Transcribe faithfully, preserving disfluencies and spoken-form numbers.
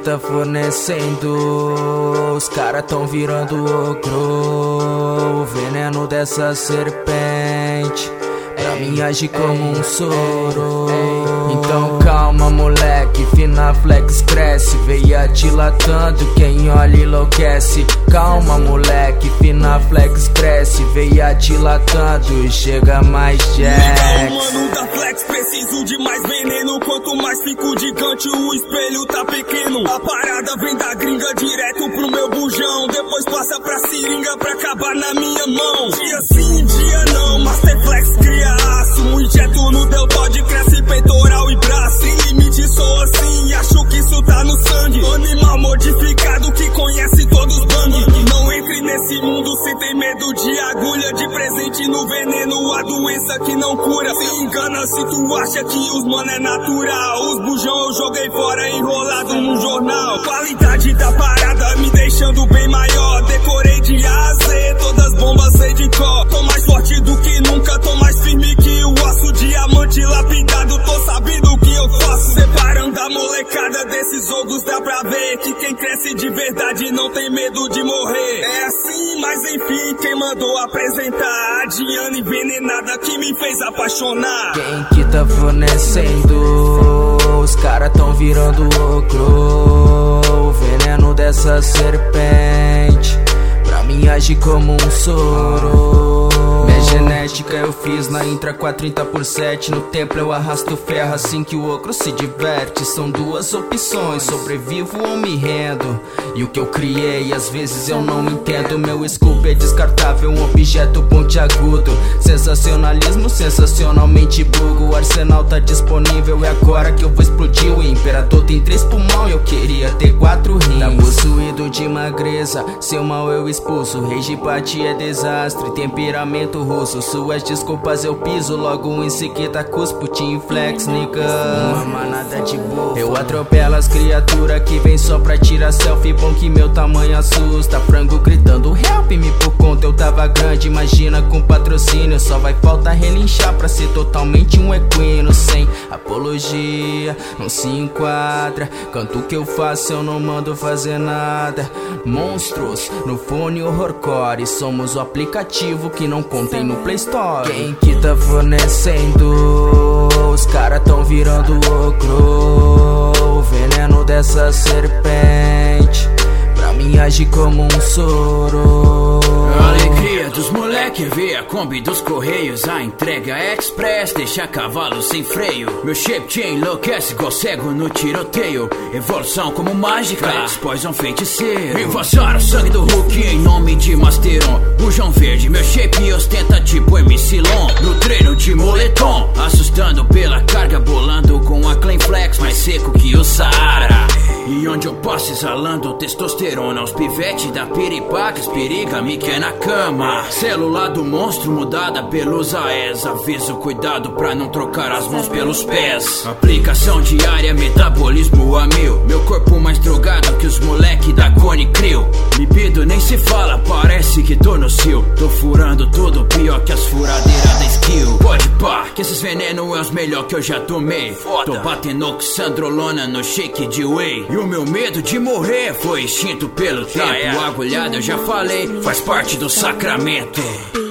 tá fornecendo, os cara tão virando ogro. O veneno dessa serpente pra mim age como um soro. Então calma, moleque, Finaflex cresce, veia dilatando, quem olha enlouquece. Calma, moleque, Finaflex cresce, veia dilatando, chega mais Jax. Mano da Flex, preciso de mais veneno. Quanto mais fico gigante, o espelho tá pequeno. A parada vem da gringa direto pro meu bujão, depois passa pra seringa pra acabar na minha mão. Dia sim, dia não, Masterflex cria aço. Um injeto no deltoide, cresce peitoral e braço. Sem limite sou assim, acho que isso tá no sangue. Animal modificado que conhece todos os bang. Não entre nesse mundo se tem medo de agulha. De presente no veneno, a doença que não cura. Se engana se tu acha que os mano é natural. Os bujão eu joguei fora enrolado num jornal. Qualidade da parada me deixando bem maior. Decorei de A a Z, todas bombas sei de cor. Tô mais forte do que nunca, tô mais firme que o osso. Diamante lapidado, tô sabendo o que eu faço. Separando a molecada desses ogros, dá pra ver que quem cresce de verdade não tem medo de morrer. É assim, mas enfim, quem mandou apresentar a Diana envenenada que me fez apaixonar. Quem que tá fornecendo, os cara tão virando ogro. O veneno dessa serpente pra mim age como um soro. Minha genética eu fiz na intra com a trinta por sete. No templo eu arrasto ferro assim que o ogro se diverte. São duas opções, sobrevivo ou me rendo. E o que eu criei às vezes eu não entendo. Meu scoop é descartável, um objeto pontiagudo. Sensacionalismo, sensacionalmente bugo. O arsenal tá disponível, é agora que eu vou explodir. O imperador tem três pulmão e eu queria ter quatro rins. Tá possuído de magreza, seu mal eu expulso. Rage pra ti é desastre, temperamento russo. Suas desculpas eu piso, logo em seguida cuspo. Team Flex, nigga, uma manada de burro. Eu atropelo as criaturas que vem só pra tirar selfie. Bom que meu tamanho assusta, frango gritando help me por conta eu tava grande. Imagina com patrocínio, só vai faltar relinchar pra ser totalmente um equino. Sem apologia, não se enquadra. Canto o que eu faço, eu não mando fazer nada. Monstros, no fone horrorcore. Somos o aplicativo que não contém no Play Store. Quem que tá fornecendo, os cara tão virando ogro. O veneno dessa serpente pra mim age como um soro. A alegria dos moleque vê a Kombi dos Correios. A entrega express deixa cavalo sem freio. Meu shape te enlouquece igual cego no tiroteio. Evolução como mágica, Poison feiticeiro. Invasaram o sangue do Hulk em nome de Masteron. Bujão verde, meu shape ostenta tipo M C Long. No treino de moletom, assustando pela carga. Bolando com a Clean Flex, mais seco que o Saara. E onde eu passo exalando testosterona. Os pivete da piripaca, esperiga me quer na cama. Célula do monstro mudada pelos A E S. Aviso, cuidado pra não trocar as mãos pelos pés. Aplicação diária, metabolismo a mil. Meu corpo mais drogado que os moleque da Cone Crew. Libido nem se fala, parece que tô no cio. Tô furando tudo, pior que as furadeiras da skill. Pode pá, que esses veneno é os melhor que eu já tomei. Foda. Tô batendo oxandrolona no shake de whey. E o meu medo de morrer foi extinto pelo tempo. A agulhada eu já falei, faz parte do sacramento.